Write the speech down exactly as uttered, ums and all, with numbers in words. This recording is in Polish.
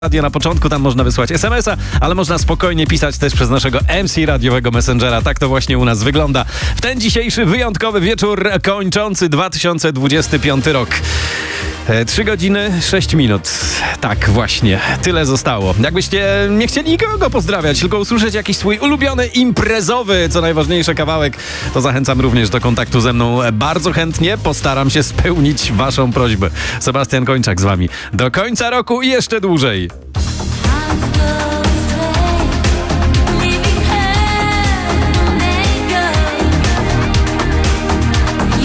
Radio na początku, tam można wysłać es em es a, ale można spokojnie pisać też przez naszego em ce radiowego Messengera. Tak to właśnie u nas wygląda w ten dzisiejszy wyjątkowy wieczór kończący dwa tysiące dwudziesty piąty rok. Trzy godziny, sześć minut. Tak, właśnie. Tyle zostało. Jakbyście nie chcieli nikogo pozdrawiać, tylko usłyszeć jakiś swój ulubiony, imprezowy, co najważniejsze, kawałek, to zachęcam również do kontaktu ze mną. Bardzo chętnie postaram się spełnić waszą prośbę. Sebastian Kończak z wami. Do końca roku i jeszcze dłużej.